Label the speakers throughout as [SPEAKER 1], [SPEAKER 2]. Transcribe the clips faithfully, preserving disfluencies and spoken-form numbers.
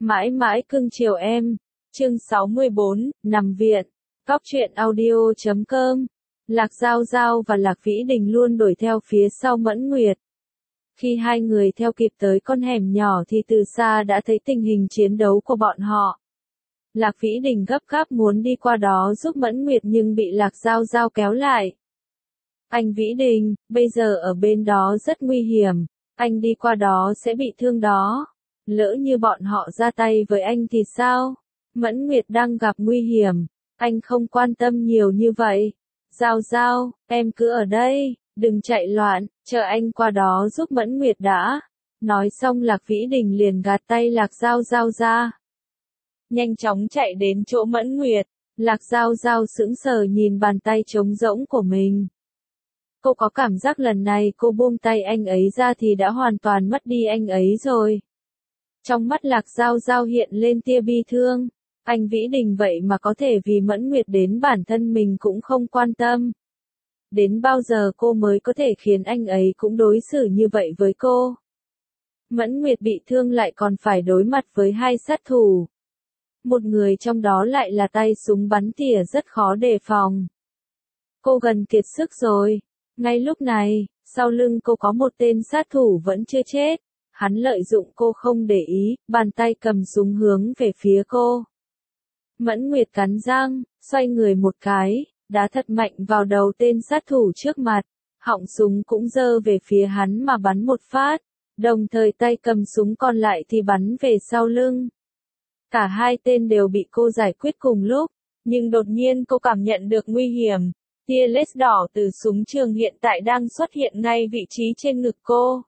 [SPEAKER 1] Mãi mãi cưng chiều em. Chương sáu mươi bốn, nằm viện. Cóc truyện audio chấm com. Lạc Giao Giao và Lạc Vĩ Đình luôn đuổi theo phía sau Mẫn Nguyệt. Khi hai người theo kịp tới con hẻm nhỏ thì từ xa đã thấy tình hình chiến đấu của bọn họ. Lạc Vĩ Đình gấp gáp muốn đi qua đó giúp Mẫn Nguyệt nhưng bị Lạc Giao Giao kéo lại. Anh Vĩ Đình, bây giờ ở bên đó rất nguy hiểm, anh đi qua đó sẽ bị thương đó. Lỡ như bọn họ ra tay với anh thì sao? Mẫn Nguyệt đang gặp nguy hiểm, anh không quan tâm nhiều như vậy. Giao Giao, em cứ ở đây, đừng chạy loạn, chờ anh qua đó giúp Mẫn Nguyệt đã. Nói xong Lạc Vĩ Đình liền gạt tay Lạc Giao Giao ra. Nhanh chóng chạy đến chỗ Mẫn Nguyệt, Lạc Giao Giao sững sờ nhìn bàn tay trống rỗng của mình. Cô có cảm giác lần này cô buông tay anh ấy ra thì đã hoàn toàn mất đi anh ấy rồi. Trong mắt Lạc Giao Giao hiện lên tia bi thương. Anh Vĩ Đình vậy mà có thể vì Mẫn Nguyệt đến bản thân mình cũng không quan tâm. Đến bao giờ cô mới có thể khiến anh ấy cũng đối xử như vậy với cô? Mẫn Nguyệt bị thương lại còn phải đối mặt với hai sát thủ. Một người trong đó lại là tay súng bắn tỉa rất khó đề phòng. Cô gần kiệt sức rồi. Ngay lúc này, sau lưng cô có một tên sát thủ vẫn chưa chết. Hắn lợi dụng cô không để ý, bàn tay cầm súng hướng về phía cô. Mẫn Nguyệt cắn răng, xoay người một cái, đá thật mạnh vào đầu tên sát thủ trước mặt. Họng súng cũng giơ về phía hắn mà bắn một phát. Đồng thời tay cầm súng còn lại thì bắn về sau lưng. Cả hai tên đều bị cô giải quyết cùng lúc, nhưng đột nhiên cô cảm nhận được nguy hiểm. Tia laser đỏ từ súng trường hiện tại đang xuất hiện ngay vị trí trên ngực cô.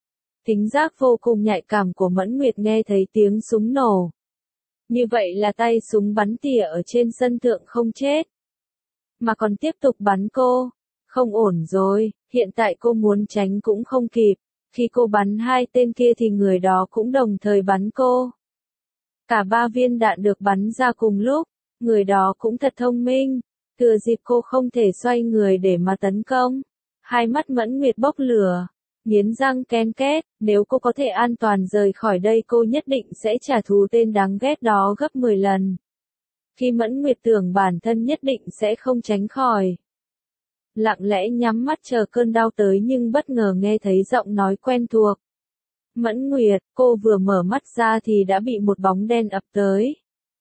[SPEAKER 1] Thính giác vô cùng nhạy cảm của Mẫn Nguyệt nghe thấy tiếng súng nổ. Như vậy là tay súng bắn tỉa ở trên sân thượng không chết, mà còn tiếp tục bắn cô. Không ổn rồi, hiện tại cô muốn tránh cũng không kịp. Khi cô bắn hai tên kia thì người đó cũng đồng thời bắn cô. Cả ba viên đạn được bắn ra cùng lúc, người đó cũng thật thông minh. Thừa dịp cô không thể xoay người để mà tấn công. Hai mắt Mẫn Nguyệt bốc lửa, nghiến răng ken két, nếu cô có thể an toàn rời khỏi đây cô nhất định sẽ trả thù tên đáng ghét đó gấp mười lần. Khi Mẫn Nguyệt tưởng bản thân nhất định sẽ không tránh khỏi. Lặng lẽ nhắm mắt chờ cơn đau tới nhưng bất ngờ nghe thấy giọng nói quen thuộc. Mẫn Nguyệt, cô vừa mở mắt ra thì đã bị một bóng đen ập tới.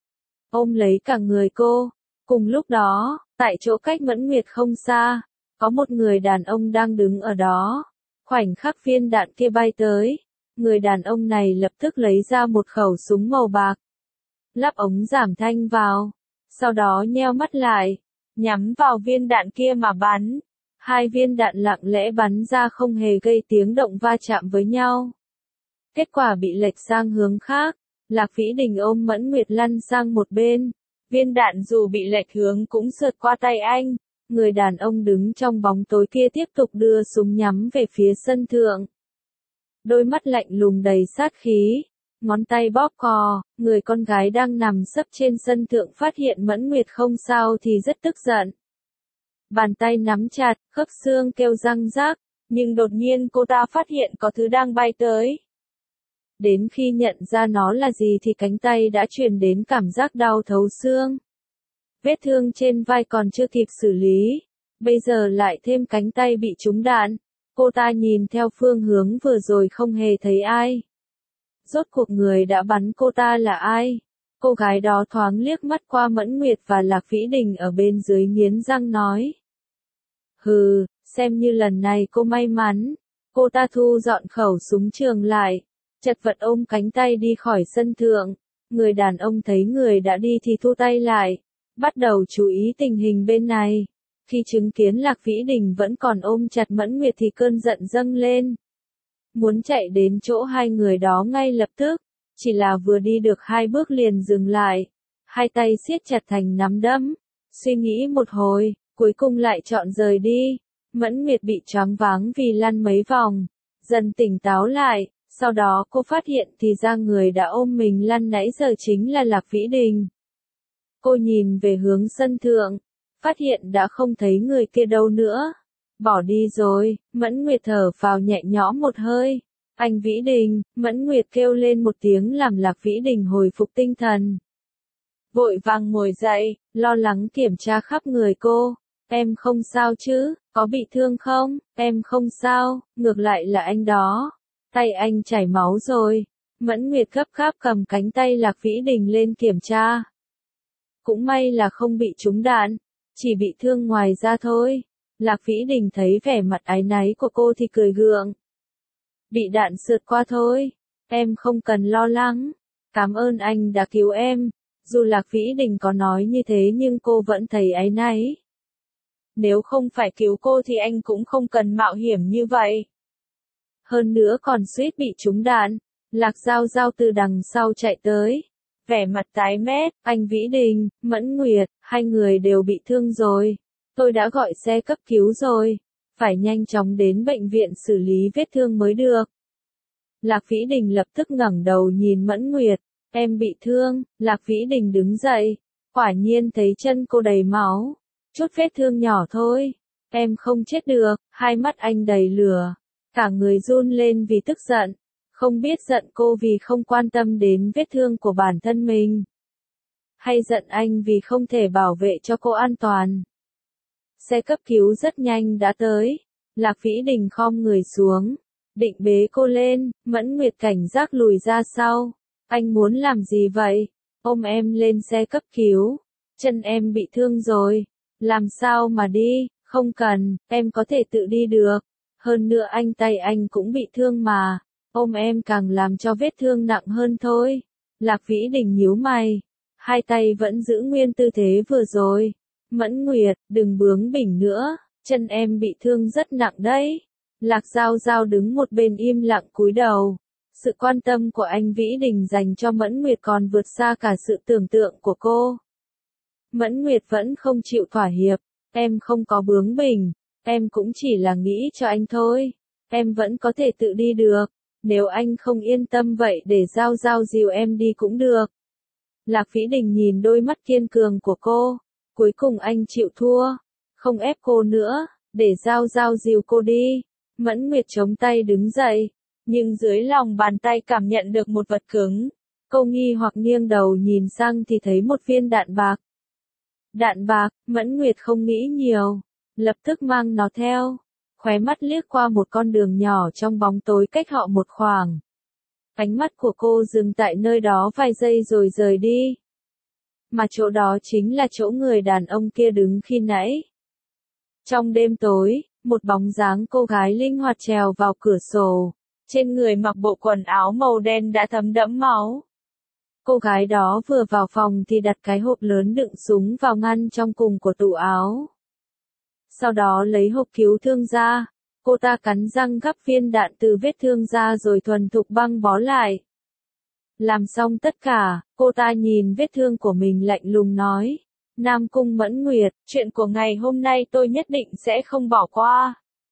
[SPEAKER 1] Ôm lấy cả người cô. Cùng lúc đó, tại chỗ cách Mẫn Nguyệt không xa, có một người đàn ông đang đứng ở đó. Khoảnh khắc viên đạn kia bay tới, người đàn ông này lập tức lấy ra một khẩu súng màu bạc. Lắp ống giảm thanh vào, sau đó nheo mắt lại, nhắm vào viên đạn kia mà bắn. Hai viên đạn lặng lẽ bắn ra không hề gây tiếng động va chạm với nhau. Kết quả bị lệch sang hướng khác, Lạc Vĩ Đình ôm Mẫn Nguyệt lăn sang một bên. Viên đạn dù bị lệch hướng cũng sượt qua tay anh. Người đàn ông đứng trong bóng tối kia tiếp tục đưa súng nhắm về phía sân thượng. Đôi mắt lạnh lùng đầy sát khí, ngón tay bóp cò, người con gái đang nằm sấp trên sân thượng phát hiện Mẫn Nguyệt không sao thì rất tức giận. Bàn tay nắm chặt, khớp xương kêu răng rác, nhưng đột nhiên cô ta phát hiện có thứ đang bay tới. Đến khi nhận ra nó là gì thì cánh tay đã truyền đến cảm giác đau thấu xương. Vết thương trên vai còn chưa kịp xử lý, bây giờ lại thêm cánh tay bị trúng đạn. Cô ta nhìn theo phương hướng vừa rồi không hề thấy ai. Rốt cuộc người đã bắn cô ta là ai? Cô gái đó thoáng liếc mắt qua Mẫn Nguyệt và Lạc Vĩ Đình ở bên dưới nghiến răng nói. Hừ, xem như lần này cô may mắn. Cô ta thu dọn khẩu súng trường lại, chật vật ôm cánh tay đi khỏi sân thượng. Người đàn ông thấy người đã đi thì thu tay lại, bắt đầu chú ý tình hình bên này. Khi chứng kiến Lạc Vĩ Đình vẫn còn ôm chặt Mẫn Nguyệt thì cơn giận dâng lên. Muốn chạy đến chỗ hai người đó ngay lập tức, chỉ là vừa đi được hai bước liền dừng lại. Hai tay siết chặt thành nắm đấm, suy nghĩ một hồi, cuối cùng lại chọn rời đi. Mẫn Nguyệt bị choáng váng vì lăn mấy vòng, dần tỉnh táo lại. Sau đó cô phát hiện thì ra người đã ôm mình lăn nãy giờ chính là Lạc Vĩ Đình. Cô nhìn về hướng sân thượng, phát hiện đã không thấy người kia đâu nữa. Bỏ đi rồi, Mẫn Nguyệt thở phào nhẹ nhõm một hơi. Anh Vĩ Đình, Mẫn Nguyệt kêu lên một tiếng làm Lạc Vĩ Đình hồi phục tinh thần. Vội vàng ngồi dậy, lo lắng kiểm tra khắp người cô. Em không sao chứ, có bị thương không? Em không sao, ngược lại là anh đó. Tay anh chảy máu rồi. Mẫn Nguyệt gấp gáp cầm cánh tay Lạc Vĩ Đình lên kiểm tra. Cũng may là không bị trúng đạn, chỉ bị thương ngoài da thôi. Lạc Vĩ Đình thấy vẻ mặt áy náy của cô thì cười gượng. Bị đạn sượt qua thôi, em không cần lo lắng. Cảm ơn anh đã cứu em. Dù Lạc Vĩ Đình có nói như thế nhưng cô vẫn thấy áy náy. Nếu không phải cứu cô thì anh cũng không cần mạo hiểm như vậy. Hơn nữa còn suýt bị trúng đạn. Lạc Giao Giao từ đằng sau chạy tới. Vẻ mặt tái mét, anh Vĩ Đình, Mẫn Nguyệt, hai người đều bị thương rồi. Tôi đã gọi xe cấp cứu rồi. Phải nhanh chóng đến bệnh viện xử lý vết thương mới được. Lạc Vĩ Đình lập tức ngẩng đầu nhìn Mẫn Nguyệt. Em bị thương. Lạc Vĩ Đình đứng dậy. Quả nhiên thấy chân cô đầy máu. Chút vết thương nhỏ thôi. Em không chết được. Hai mắt anh đầy lửa. Cả người run lên vì tức giận. Không biết giận cô vì không quan tâm đến vết thương của bản thân mình. Hay giận anh vì không thể bảo vệ cho cô an toàn. Xe cấp cứu rất nhanh đã tới. Lạc Vĩ Đình khom người xuống. Định bế cô lên, Mẫn Nguyệt cảnh giác lùi ra sau. Anh muốn làm gì vậy? Ôm em lên xe cấp cứu. Chân em bị thương rồi. Làm sao mà đi? Không cần, em có thể tự đi được. Hơn nữa anh tay anh cũng bị thương mà. Ôm em càng làm cho vết thương nặng hơn thôi. Lạc Vĩ Đình nhíu mày. Hai tay vẫn giữ nguyên tư thế vừa rồi. Mẫn Nguyệt, đừng bướng bỉnh nữa. Chân em bị thương rất nặng đấy. Lạc Giao Giao đứng một bên im lặng cúi đầu. Sự quan tâm của anh Vĩ Đình dành cho Mẫn Nguyệt còn vượt xa cả sự tưởng tượng của cô. Mẫn Nguyệt vẫn không chịu thỏa hiệp. Em không có bướng bỉnh. Em cũng chỉ là nghĩ cho anh thôi. Em vẫn có thể tự đi được. Nếu anh không yên tâm vậy để Giao Giao dìu em đi cũng được. Lạc Vĩ Đình nhìn đôi mắt kiên cường của cô. Cuối cùng anh chịu thua. Không ép cô nữa. Để Giao Giao dìu cô đi. Mẫn Nguyệt chống tay đứng dậy. Nhưng dưới lòng bàn tay cảm nhận được một vật cứng. Cô nghi hoặc nghiêng đầu nhìn sang thì thấy một viên đạn bạc. Đạn bạc, Mẫn Nguyệt không nghĩ nhiều. Lập tức mang nó theo. Khóe mắt liếc qua một con đường nhỏ trong bóng tối cách họ một khoảng. Ánh mắt của cô dừng tại nơi đó vài giây rồi rời đi. Mà chỗ đó chính là chỗ người đàn ông kia đứng khi nãy. Trong đêm tối, một bóng dáng cô gái linh hoạt trèo vào cửa sổ. Trên người mặc bộ quần áo màu đen đã thấm đẫm máu. Cô gái đó vừa vào phòng thì đặt cái hộp lớn đựng súng vào ngăn trong cùng của tủ áo. Sau đó lấy hộp cứu thương ra. Cô ta cắn răng gắp viên đạn từ vết thương ra rồi thuần thục băng bó lại. Làm xong tất cả, cô ta nhìn vết thương của mình lạnh lùng nói. Nam Cung Mẫn Nguyệt, chuyện của ngày hôm nay tôi nhất định sẽ không bỏ qua.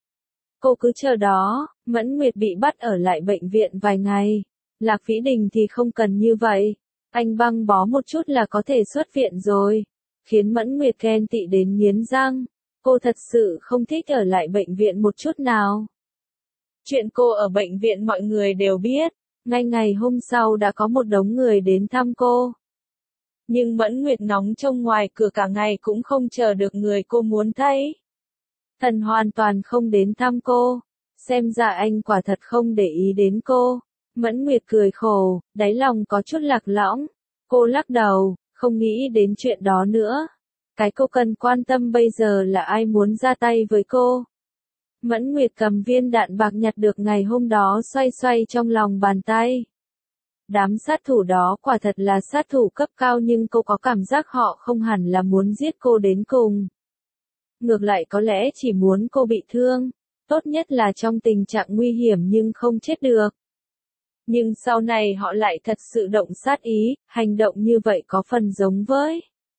[SPEAKER 1] Cô cứ chờ đó, Mẫn Nguyệt bị bắt ở lại bệnh viện vài ngày. Lạc Vĩ Đình thì không cần như vậy. Anh băng bó một chút là có thể xuất viện rồi. Khiến Mẫn Nguyệt ghen tị đến nghiến răng. Cô thật sự không thích ở lại bệnh viện một chút nào. Chuyện cô ở bệnh viện mọi người đều biết. Ngay ngày hôm sau đã có một đống người đến thăm cô. Nhưng Mẫn Nguyệt ngóng trông ngoài cửa cả ngày cũng không chờ được người cô muốn thấy. Thần hoàn toàn không đến thăm cô. Xem ra anh quả thật không để ý đến cô. Mẫn Nguyệt cười khổ, đáy lòng có chút lạc lõng. Cô lắc đầu, không nghĩ đến chuyện đó nữa. Cái cô cần quan tâm bây giờ là ai muốn ra tay với cô. Mẫn Nguyệt cầm viên đạn bạc nhặt được ngày hôm đó xoay xoay trong lòng bàn tay. Đám sát thủ đó quả thật là sát thủ cấp cao nhưng cô có cảm giác họ không hẳn là muốn giết cô đến cùng. Ngược lại có lẽ chỉ muốn cô bị thương. Tốt nhất là trong tình trạng nguy hiểm nhưng không chết được. Nhưng sau này họ lại thật sự động sát ý, hành động như vậy có phần giống với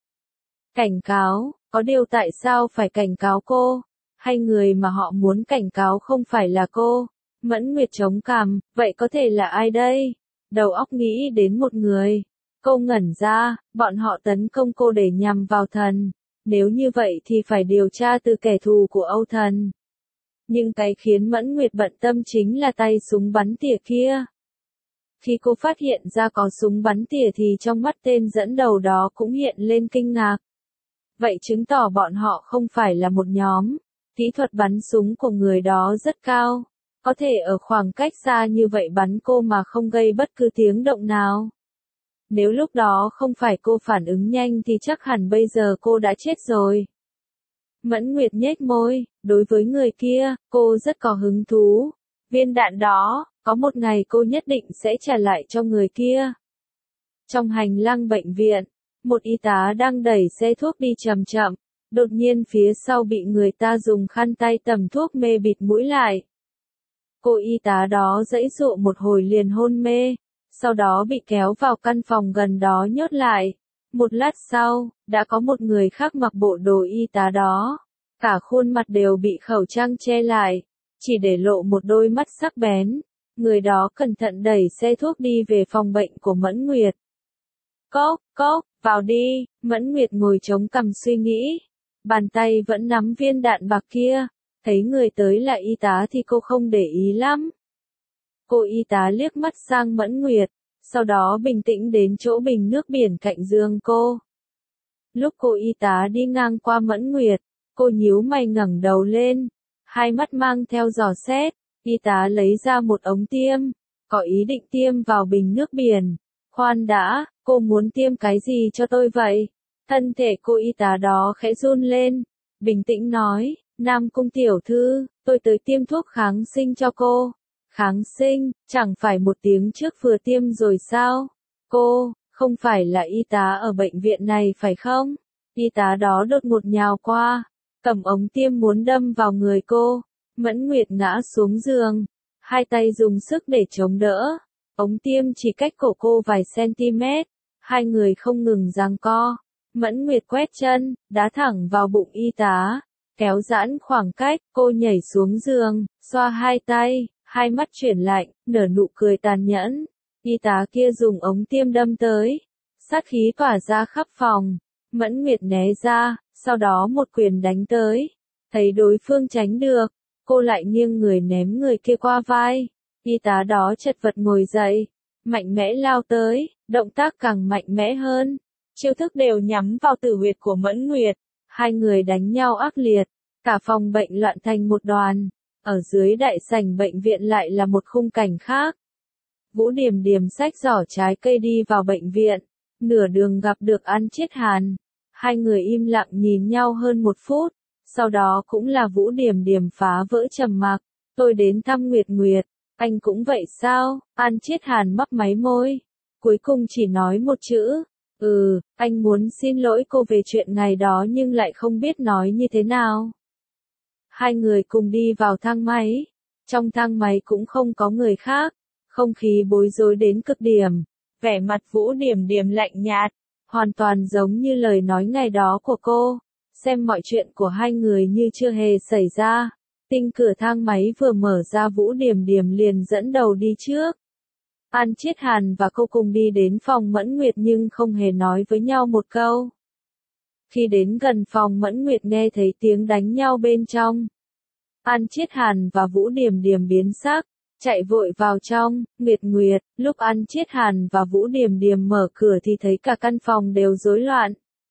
[SPEAKER 1] cảnh cáo, có điều tại sao phải cảnh cáo cô? Hay người mà họ muốn cảnh cáo không phải là cô? Mẫn Nguyệt chống cằm, vậy có thể là ai đây? Đầu óc nghĩ đến một người. Cô ngẩn ra, bọn họ tấn công cô để nhằm vào thần. Nếu như vậy thì phải điều tra từ kẻ thù của Âu Thần. Nhưng cái khiến Mẫn Nguyệt bận tâm chính là tay súng bắn tỉa kia. Khi cô phát hiện ra có súng bắn tỉa thì trong mắt tên dẫn đầu đó cũng hiện lên kinh ngạc. Vậy chứng tỏ bọn họ không phải là một nhóm. Kỹ thuật bắn súng của người đó rất cao. Có thể ở khoảng cách xa như vậy bắn cô mà không gây bất cứ tiếng động nào. Nếu lúc đó không phải cô phản ứng nhanh thì chắc hẳn bây giờ cô đã chết rồi. Mẫn Nguyệt nhếch môi, đối với người kia, cô rất có hứng thú. Viên đạn đó, có một ngày cô nhất định sẽ trả lại cho người kia. Trong hành lang bệnh viện, một y tá đang đẩy xe thuốc đi chậm chậm. Đột nhiên phía sau bị người ta dùng khăn tay tẩm thuốc mê bịt mũi lại. Cô y tá đó giãy giụa một hồi liền hôn mê, sau đó bị kéo vào căn phòng gần đó nhốt lại. Một lát sau, đã có một người khác mặc bộ đồ y tá đó. Cả khuôn mặt đều bị khẩu trang che lại, chỉ để lộ một đôi mắt sắc bén. Người đó cẩn thận đẩy xe thuốc đi về phòng bệnh của Mẫn Nguyệt. Cốc, cốc, vào đi, Mẫn Nguyệt ngồi chống cằm suy nghĩ. Bàn tay vẫn nắm viên đạn bạc kia, thấy người tới là y tá thì cô không để ý lắm. Cô y tá liếc mắt sang Mẫn Nguyệt, sau đó bình tĩnh đến chỗ bình nước biển cạnh giường cô. Lúc cô y tá đi ngang qua Mẫn Nguyệt, cô nhíu mày ngẩng đầu lên, hai mắt mang theo dò xét, y tá lấy ra một ống tiêm, có ý định tiêm vào bình nước biển. Khoan đã, cô muốn tiêm cái gì cho tôi vậy? Thân thể cô y tá đó khẽ run lên, bình tĩnh nói, Nam Cung tiểu thư, tôi tới tiêm thuốc kháng sinh cho cô. Kháng sinh, chẳng phải một tiếng trước vừa tiêm rồi sao? Cô, không phải là y tá ở bệnh viện này phải không? Y tá đó đột ngột nhào qua, cầm ống tiêm muốn đâm vào người cô. Mẫn Nguyệt ngã xuống giường, hai tay dùng sức để chống đỡ. Ống tiêm chỉ cách cổ cô vài cm, hai người không ngừng giằng co. Mẫn Nguyệt quét chân, đá thẳng vào bụng y tá, kéo giãn khoảng cách, cô nhảy xuống giường, xoa hai tay, hai mắt chuyển lạnh, nở nụ cười tàn nhẫn. Y tá kia dùng ống tiêm đâm tới, sát khí tỏa ra khắp phòng. Mẫn Nguyệt né ra, sau đó một quyền đánh tới. Thấy đối phương tránh được, cô lại nghiêng người ném người kia qua vai. Y tá đó chật vật ngồi dậy, mạnh mẽ lao tới, động tác càng mạnh mẽ hơn. Chiêu thức đều nhắm vào tử huyệt của Mẫn Nguyệt. Hai người đánh nhau ác liệt, cả phòng bệnh loạn thành một đoàn. Ở dưới đại sảnh bệnh viện lại là một khung cảnh khác. Vũ Điềm Điềm xách giỏ trái cây đi vào bệnh viện, nửa đường gặp được An Chiết Hàn. Hai người im lặng nhìn nhau hơn một phút, sau đó cũng là Vũ Điềm Điềm phá vỡ trầm mặc. Tôi đến thăm Nguyệt Nguyệt, anh cũng vậy sao? An Chiết Hàn mấp máy môi, cuối cùng chỉ nói một chữ. Ừ, anh muốn xin lỗi cô về chuyện ngày đó nhưng lại không biết nói như thế nào. Hai người cùng đi vào thang máy. Trong thang máy cũng không có người khác. Không khí bối rối đến cực điểm. Vẻ mặt Vũ Điềm Điềm lạnh nhạt. Hoàn toàn giống như lời nói ngày đó của cô. Xem mọi chuyện của hai người như chưa hề xảy ra. Tinh cửa thang máy vừa mở ra Vũ Điềm Điềm liền dẫn đầu đi trước. An Chiết Hàn và cô cùng đi đến phòng Mẫn Nguyệt nhưng không hề nói với nhau một câu. Khi đến gần phòng Mẫn Nguyệt nghe thấy tiếng đánh nhau bên trong. An Chiết Hàn và Vũ Điềm Điềm biến sắc, chạy vội vào trong. Nguyệt Nguyệt, lúc An Chiết Hàn và Vũ Điềm Điềm mở cửa thì thấy cả căn phòng đều rối loạn.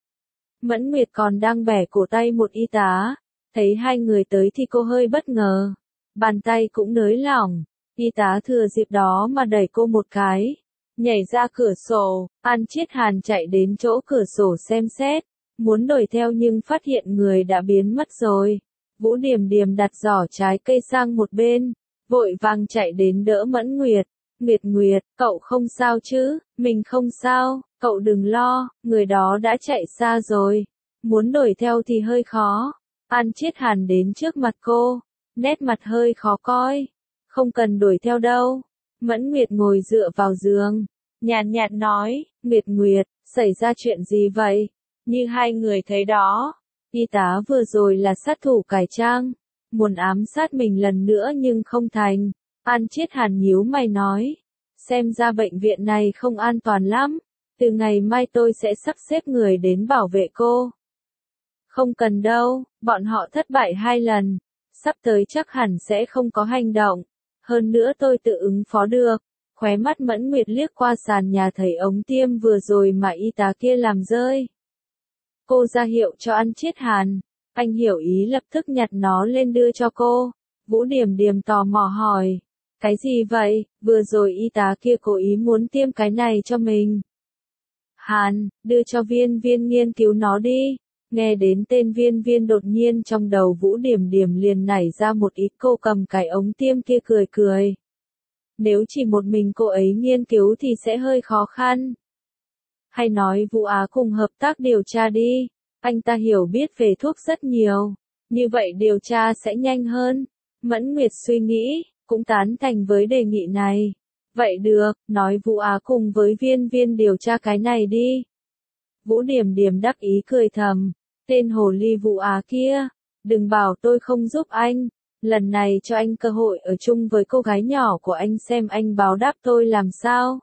[SPEAKER 1] Mẫn Nguyệt còn đang bẻ cổ tay một y tá, thấy hai người tới thì cô hơi bất ngờ. Bàn tay cũng nới lỏng. Y tá thừa dịp đó mà đẩy cô một cái, nhảy ra cửa sổ. An Chiết Hàn chạy đến chỗ cửa sổ xem xét, muốn đuổi theo nhưng phát hiện người đã biến mất rồi. Vũ Điềm Điềm đặt giỏ trái cây sang một bên, vội vàng chạy đến đỡ Mẫn Nguyệt. Nguyệt Nguyệt, cậu không sao chứ? Mình không sao, cậu đừng lo, người đó đã chạy xa rồi. Muốn đuổi theo thì hơi khó. An Chiết Hàn đến trước mặt cô, nét mặt hơi khó coi. Không cần đuổi theo đâu. Mẫn Nguyệt ngồi dựa vào giường, nhàn nhạt nói, Nguyệt Nguyệt, xảy ra chuyện gì vậy? Như hai người thấy đó, y tá vừa rồi là sát thủ cải trang, muốn ám sát mình lần nữa nhưng không thành. An Chiết Hàn nhíu mày nói, xem ra bệnh viện này không an toàn lắm, từ ngày mai tôi sẽ sắp xếp người đến bảo vệ cô. Không cần đâu, bọn họ thất bại hai lần, Sắp tới chắc hẳn sẽ không có hành động. Hơn nữa tôi tự ứng phó được. Khóe mắt Mẫn Nguyệt liếc qua sàn nhà thấy ống tiêm vừa rồi mà y tá kia làm rơi. Cô ra hiệu cho ăn chiết hàn. Anh hiểu ý lập tức nhặt nó lên đưa cho cô. Vũ Điểm Điểm tò mò hỏi. Cái gì vậy? Vừa rồi y tá kia cố ý muốn tiêm cái này cho mình. Hàn, đưa cho Viên Viên nghiên cứu nó đi. Nghe đến tên Viên Viên đột nhiên trong đầu Vũ Điểm Điểm liền nảy ra một ý, cô cầm cái ống tiêm kia cười cười. Nếu chỉ một mình cô ấy nghiên cứu thì sẽ hơi khó khăn. Hay nói Vũ Á cùng hợp tác điều tra đi. Anh ta hiểu biết về thuốc rất nhiều. Như vậy điều tra sẽ nhanh hơn. Mẫn Nguyệt suy nghĩ, cũng tán thành với đề nghị này. Vậy được, nói Vũ Á cùng với Viên Viên điều tra cái này đi. Vũ Điểm Điểm đắc ý cười thầm. Tên hồ ly Vũ Á kia. Đừng bảo tôi không giúp anh. Lần này cho anh cơ hội ở chung với cô gái nhỏ của anh xem anh báo đáp tôi làm sao.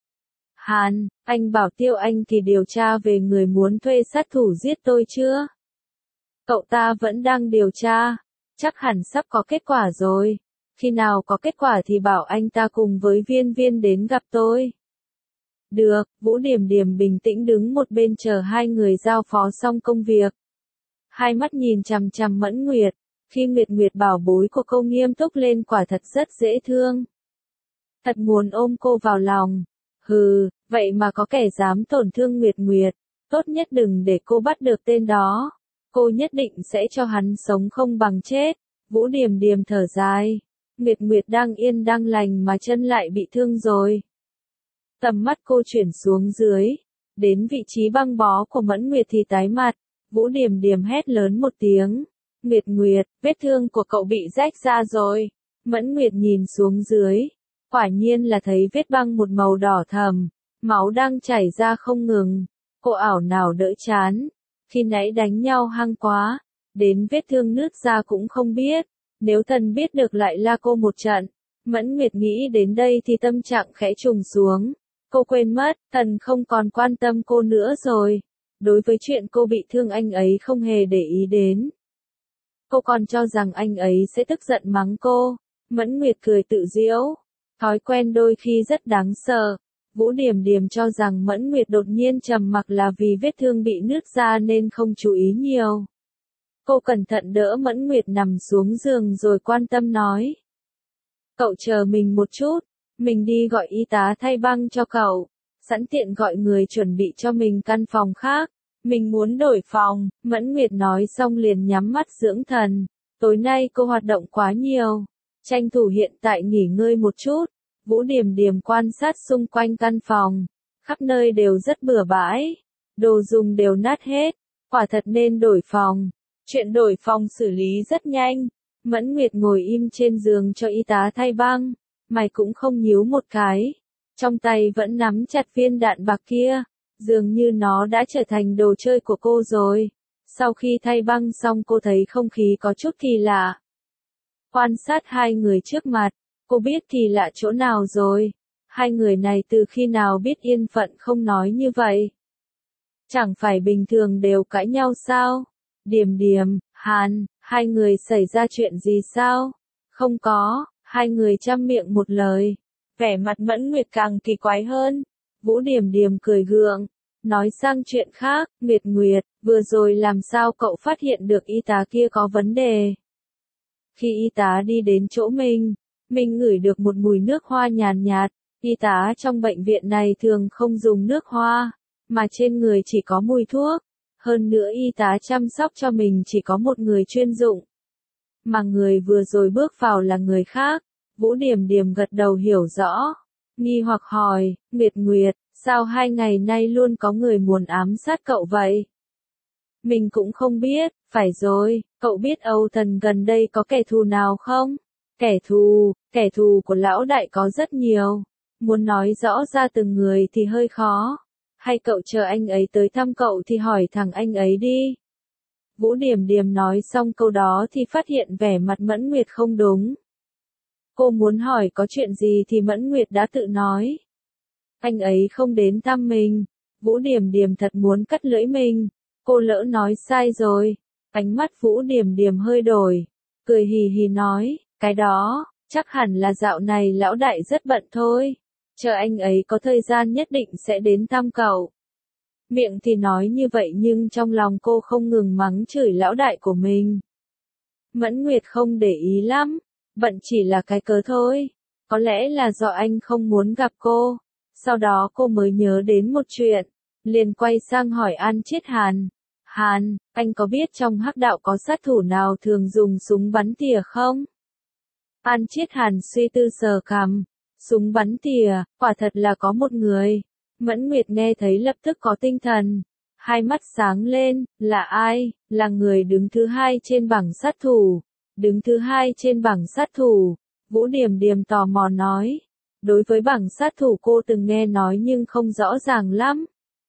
[SPEAKER 1] Hàn, anh bảo Tiêu Anh thì điều tra về người muốn thuê sát thủ giết tôi chưa? Cậu ta vẫn đang điều tra. Chắc hẳn sắp có kết quả rồi. Khi nào có kết quả thì bảo anh ta cùng với Viên Viên đến gặp tôi. Được, Vũ Điểm Điểm bình tĩnh đứng một bên chờ hai người giao phó xong công việc. Hai mắt nhìn chằm chằm Mẫn Nguyệt. Khi Nguyệt Nguyệt bảo bối của cô nghiêm túc lên quả thật rất dễ thương. Thật muốn ôm cô vào lòng. Hừ, vậy mà có kẻ dám tổn thương Nguyệt Nguyệt. Tốt nhất đừng để cô bắt được tên đó. Cô nhất định sẽ cho hắn sống không bằng chết. Vũ Điểm Điểm thở dài. Nguyệt Nguyệt đang yên đang lành mà chân lại bị thương rồi. Tầm mắt cô chuyển xuống dưới. Đến vị trí băng bó của Mẫn Nguyệt thì tái mặt. Vũ Điểm Điểm hét lớn một tiếng. Nguyệt Nguyệt, vết thương của cậu bị rách ra rồi. Mẫn Nguyệt nhìn xuống dưới. Quả nhiên là thấy vết băng một màu đỏ thầm. Máu đang chảy ra không ngừng. Cô ảo nào đỡ chán. Khi nãy đánh nhau hăng quá. Đến vết thương nứt ra cũng không biết. Nếu thần biết được lại la cô một trận. Mẫn Nguyệt nghĩ đến đây thì tâm trạng khẽ trùng xuống. Cô quên mất, thần không còn quan tâm cô nữa rồi. Đối với chuyện cô bị thương anh ấy không hề để ý đến. Cô còn cho rằng anh ấy sẽ tức giận mắng cô. Mẫn Nguyệt cười tự giễu. Thói quen đôi khi rất đáng sợ. Vũ Điểm Điểm cho rằng Mẫn Nguyệt đột nhiên trầm mặc là vì vết thương bị nứt ra nên không chú ý nhiều. Cô cẩn thận đỡ Mẫn Nguyệt nằm xuống giường rồi quan tâm nói. Cậu chờ mình một chút. Mình đi gọi y tá thay băng cho cậu. Sẵn tiện gọi người chuẩn bị cho mình căn phòng khác. Mình muốn đổi phòng. Mẫn Nguyệt nói xong liền nhắm mắt dưỡng thần. Tối nay cô hoạt động quá nhiều. Tranh thủ hiện tại nghỉ ngơi một chút. Vũ Điểm Điểm quan sát xung quanh căn phòng. Khắp nơi đều rất bừa bãi. Đồ dùng đều nát hết. Quả thật nên đổi phòng. Chuyện đổi phòng xử lý rất nhanh. Mẫn Nguyệt ngồi im trên giường cho y tá thay băng. Mày cũng không nhíu một cái. Trong tay vẫn nắm chặt viên đạn bạc kia. Dường như nó đã trở thành đồ chơi của cô rồi. Sau khi thay băng xong cô thấy không khí có chút kỳ lạ. Quan sát hai người trước mặt. Cô biết kỳ lạ chỗ nào rồi. Hai người này từ khi nào biết yên phận không nói như vậy. Chẳng phải bình thường đều cãi nhau sao? Điểm Điểm, Hàn, hai người xảy ra chuyện gì sao? Không có, hai người chăm miệng một lời. Vẻ mặt Mẫn Nguyệt càng kỳ quái hơn. Vũ Điểm Điểm cười gượng. Nói sang chuyện khác, Nguyệt Nguyệt, vừa rồi làm sao cậu phát hiện được y tá kia có vấn đề? Khi y tá đi đến chỗ mình, mình ngửi được một mùi nước hoa nhàn nhạt. Y tá trong bệnh viện này thường không dùng nước hoa, mà trên người chỉ có mùi thuốc. Hơn nữa y tá chăm sóc cho mình chỉ có một người chuyên dụng. Mà người vừa rồi bước vào là người khác. Vũ Điểm Điểm gật đầu hiểu rõ. Nghi hoặc hỏi, Nguyệt Nguyệt, sao hai ngày nay luôn có người muốn ám sát cậu vậy? Mình cũng không biết, phải rồi, cậu biết Âu Thần gần đây có kẻ thù nào không? Kẻ thù, kẻ thù của lão đại có rất nhiều. Muốn nói rõ ra từng người thì hơi khó. Hay cậu chờ anh ấy tới thăm cậu thì hỏi thẳng anh ấy đi. Vũ Điểm Điểm nói xong câu đó thì phát hiện vẻ mặt Mẫn Nguyệt không đúng. Cô muốn hỏi có chuyện gì thì Mẫn Nguyệt đã tự nói. Anh ấy không đến thăm mình. Vũ Điểm Điểm thật muốn cắt lưỡi mình. Cô lỡ nói sai rồi. Ánh mắt Vũ Điểm Điểm hơi đổi. cười hì hì nói, cái đó, chắc hẳn là dạo này lão đại rất bận thôi. Chờ anh ấy có thời gian nhất định sẽ đến thăm cậu. Miệng thì nói như vậy nhưng trong lòng cô không ngừng mắng chửi lão đại của mình. Mẫn Nguyệt không để ý lắm, bận chỉ là cái cớ thôi. Có lẽ là do anh không muốn gặp cô. Sau đó cô mới nhớ đến một chuyện, liền quay sang hỏi An Chiết Hàn. Hàn, anh có biết trong hắc đạo có sát thủ nào thường dùng súng bắn tỉa không? An Chiết Hàn suy tư sờ cằm, súng bắn tỉa, quả thật là có một người. Mẫn Nguyệt nghe thấy lập tức có tinh thần, hai mắt sáng lên, là ai? Là người đứng thứ hai trên bảng sát thủ. Đứng thứ hai trên bảng sát thủ, Vũ Điềm Điềm tò mò nói. Đối với bảng sát thủ cô từng nghe nói nhưng không rõ ràng lắm.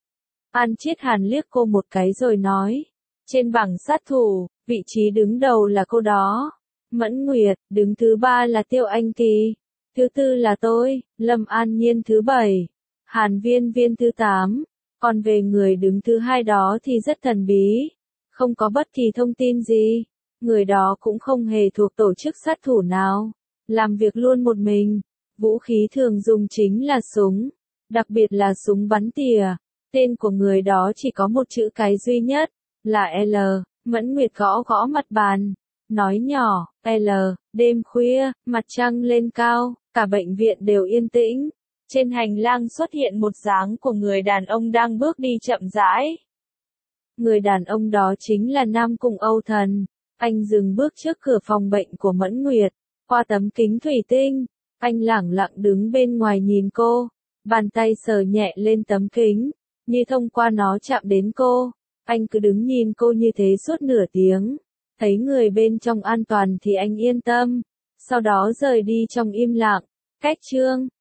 [SPEAKER 1] An Chiết Hàn liếc cô một cái rồi nói. Trên bảng sát thủ, vị trí đứng đầu là cô đó. Mẫn Nguyệt, đứng thứ ba là Tiêu Anh Kỳ. Thứ tư là tôi, Lâm An Nhiên thứ bảy. Hàn Viên Viên thứ tám. Còn về người đứng thứ hai đó thì rất thần bí. Không có bất kỳ thông tin gì. Người đó cũng không hề thuộc tổ chức sát thủ nào. Làm việc luôn một mình. Vũ khí thường dùng chính là súng. Đặc biệt là súng bắn tỉa. Tên của người đó chỉ có một chữ cái duy nhất. Là L. Mẫn Nguyệt gõ gõ mặt bàn. Nói nhỏ, L. Đêm khuya, mặt trăng lên cao. Cả bệnh viện đều yên tĩnh. Trên hành lang xuất hiện một dáng của người đàn ông đang bước đi chậm rãi. Người đàn ông đó chính là Nam Cung Âu Thần. Anh dừng bước trước cửa phòng bệnh của Mẫn Nguyệt. Qua tấm kính thủy tinh, anh lẳng lặng đứng bên ngoài nhìn cô. Bàn tay sờ nhẹ lên tấm kính, như thông qua nó chạm đến cô. Anh cứ đứng nhìn cô như thế suốt nửa tiếng. Thấy người bên trong an toàn thì anh yên tâm. Sau đó rời đi trong im lặng. Cách chương